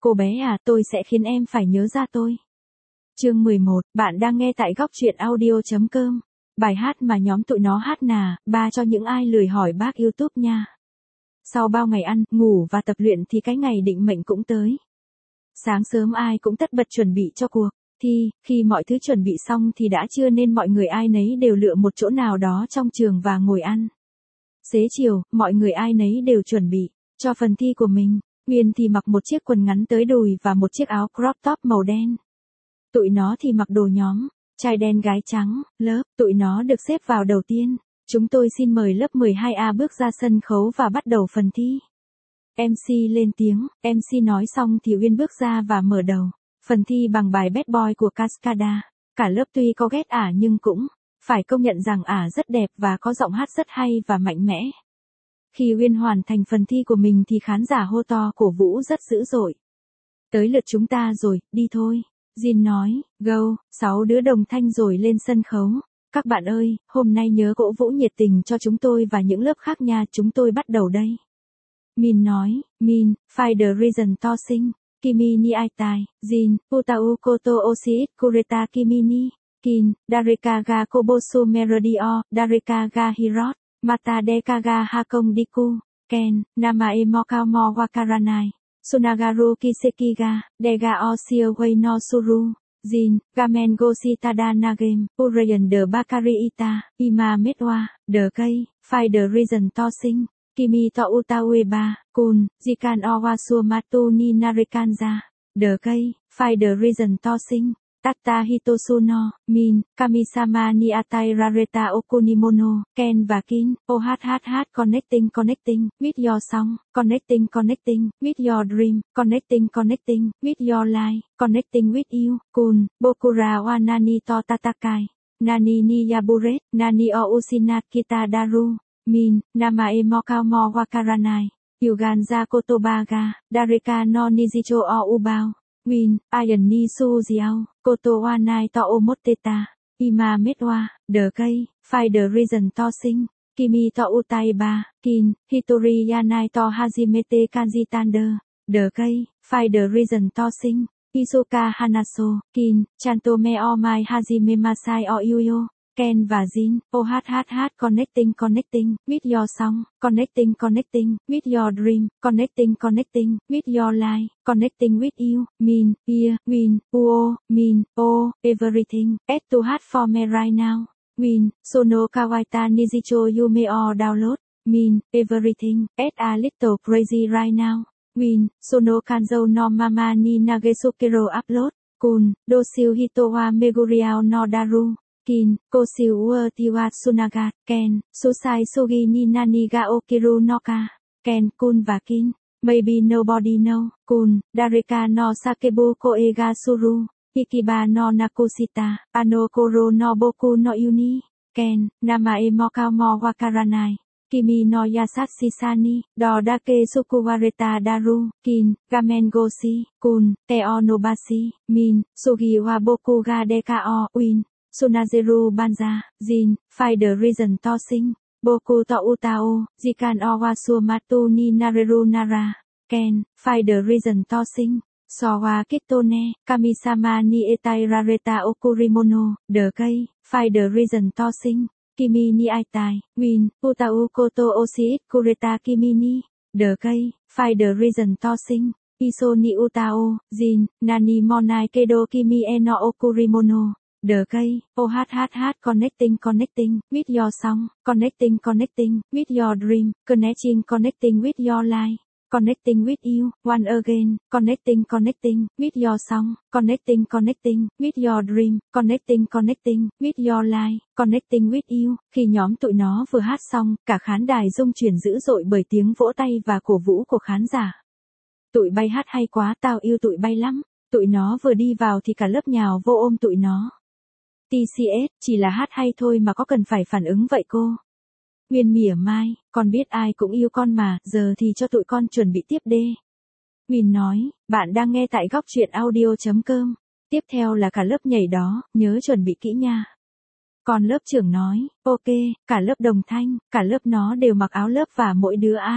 Cô bé à, tôi sẽ khiến em phải nhớ ra tôi. Chương 11, bạn đang nghe tại góc truyện audio.com. Bài hát mà nhóm tụi nó hát nà, ba cho những ai lười hỏi bác YouTube nha. Sau bao ngày ăn, ngủ và tập luyện thì cái ngày định mệnh cũng tới. Sáng sớm ai cũng tất bật chuẩn bị cho cuộc thi, khi mọi thứ chuẩn bị xong thì đã trưa nên mọi người ai nấy đều lựa một chỗ nào đó trong trường và ngồi ăn. Xế chiều, mọi người ai nấy đều chuẩn bị cho phần thi của mình. Nguyên thì mặc một chiếc quần ngắn tới đùi và một chiếc áo crop top màu đen. Tụi nó thì mặc đồ nhóm, trai đen gái trắng, lớp, tụi nó được xếp vào đầu tiên. Chúng tôi xin mời lớp 12A bước ra sân khấu và bắt đầu phần thi. MC lên tiếng, MC nói xong thì Uyên bước ra và mở đầu. Phần thi bằng bài Bad Boy của Cascada. Cả lớp tuy có ghét ả nhưng cũng phải công nhận rằng ả rất đẹp và có giọng hát rất hay và mạnh mẽ. Khi Uyên hoàn thành phần thi của mình thì khán giả hô to cổ vũ rất dữ dội. Tới lượt chúng ta rồi, đi thôi. Jin nói, go, 6 đứa đồng thanh rồi lên sân khấu. Các bạn ơi, hôm nay nhớ cổ vũ nhiệt tình cho chúng tôi và những lớp khác nha, chúng tôi bắt đầu đây. Min nói, Min, find the reason to sing. Kimi ni aitai, Jin, Utau koto osiit kureta kimi ni. Kin, Dareka ga kobosu merodio, Dareka ga hirot. Mata deka ga hakong diku. Ken, Namae mokao mo wakaranai. Sunagaru kiseki ga, Dega osio wei no suru. Jin, Gamen goshi tada nagem, Urayan de bakari ita, Ima metwa, de kei, find the reason to sing. Kimi to utawe ba, kun, Jikan owasu matu ni narikanja, de kei, find the reason to sing. Tata hitosu no, Min, Kamisama ni atai rareta okunimono, Ken và Kin, connecting, with your song, connecting, with your dream, connecting, with your life, connecting with you, Kun, Bokura wa nani to tatakai, Nani ni yaburet, Nani o usina kita daru, Min, Namae mokao mo wakaranai, Yuganza kotobaga, Dareka no nijicho o ubao. Win, Ayan ni su jiao, koto wa nai to omoteta, Ima metwa, de kei, find the reason to sing, Kimi to utai ba, Kin, Hitori yanai to hajimete kanji tander, de kei, find the reason to sing, Isoka hanaso, Kin, chanto me o mai hajime masai o yuyo. Ken và Jin, connecting, with your song, connecting, with your dream, connecting, with your life, connecting with you, Min, ear, Win, uo, Min, o, everything, to heart for me right now, Win, sono kawaita nijicho yume o download, Min, everything, a little crazy right now, Win, sono kanzo no mama ni nagesukero upload, Kun, dosiu hitowa meguriao no daru. Kin, Koshiu ua tiwa tsunaga, Ken, Susai sugi ni nani ga okiru noka, Ken, Kun và Kin, maybe nobody know, Kun, Dareka no sakebu koe ga suru, Ikiba no nakushita, ano koro no boku no yuni, Ken, Namae mokao mo wakaranai, Kimi no yasashi sani, Dodake sukuwareta daru, Kin, Gamen goshi, Kun, Teo nobashi, Min, Sugi wa boku ga deka o, Win. Sunazeru Banza, Jin, find the reason to sing. Boku to utao, Jikan owasu matu ni nareru nara. Ken, find the reason to sing. Sowa kitone, Kamisama ni etai rareta okurimono, de kei, find the reason to sing. Kimi ni aitai, Win, utau koto osiit kureta kimi ni, de kei, find the reason to sing. Iso ni utao, Jin, nani monai kedo kimi eno okurimono. De kei, connecting, with your song, connecting, with your dream, connecting with your life, connecting with you, one again, connecting, with your song, connecting, with your dream, connecting, with your life, connecting with you. Khi nhóm tụi nó vừa hát xong, cả khán đài rung chuyển dữ dội bởi tiếng vỗ tay và cổ vũ của khán giả. Tụi bay hát hay quá, tao yêu tụi bay lắm. Tụi nó vừa đi vào thì cả lớp nhào vô ôm tụi nó. TCS, chỉ là hát hay thôi mà có cần phải phản ứng vậy cô? Nguyên mỉa mai, con biết ai cũng yêu con mà, giờ thì cho tụi con chuẩn bị tiếp đê. Min nói, bạn đang nghe tại góc truyện audio.com. Tiếp theo là cả lớp nhảy đó, nhớ chuẩn bị kỹ nha. Còn lớp trưởng nói, ok, cả lớp đồng thanh, cả lớp nó đều mặc áo lớp và mỗi đứa ai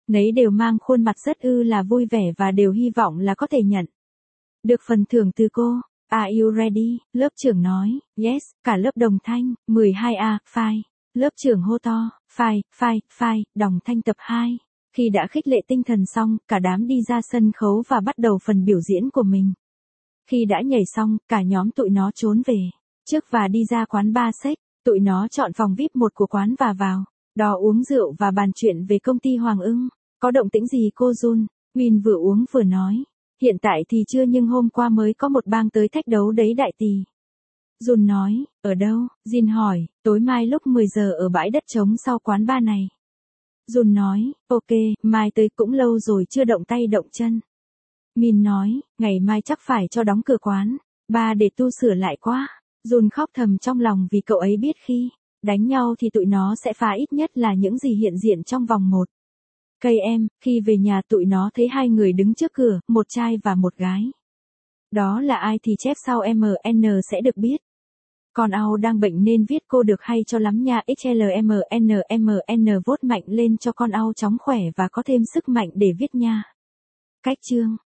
Nấy đều mang khuôn mặt rất là vui vẻ và đều hy vọng là có thể nhận được phần thưởng từ cô. Are you ready? Lớp trưởng nói. Yes, cả lớp đồng thanh. 12A, fine. Lớp trưởng hô to. Fine, fine, fine, đồng thanh tập 2. Khi đã khích lệ tinh thần xong, cả đám đi ra sân khấu và bắt đầu phần biểu diễn của mình. Khi đã nhảy xong, cả nhóm tụi nó trốn về trước và đi ra quán bar sex. Tụi nó chọn phòng VIP 1 của quán và vào đó uống rượu và bàn chuyện về công ty Hoàng Ưng. Có động tĩnh gì cô Jun? Win vừa uống vừa nói. Hiện tại thì chưa nhưng hôm qua mới có một bang tới thách đấu đấy đại tỷ. Jun nói, ở đâu? Jin hỏi, tối mai lúc 10 giờ ở bãi đất trống sau quán bar này. Jun nói, ok, mai tới cũng lâu rồi chưa động tay động chân. Min nói, ngày mai chắc phải cho đóng cửa quán, ba để tu sửa lại quá. Jun khóc thầm trong lòng vì cậu ấy biết khi đánh nhau thì tụi nó sẽ phá ít nhất là những gì hiện diện trong vòng 1 cây em. Khi về nhà tụi nó thấy 2 người đứng trước cửa, một trai và một gái. Đó là ai thì chép sau MN sẽ được biết. Con Ao đang bệnh nên viết cô được hay cho lắm nha. XLMNMN vote mạnh lên cho con Ao chóng khỏe và có thêm sức mạnh để viết nha. Cách chương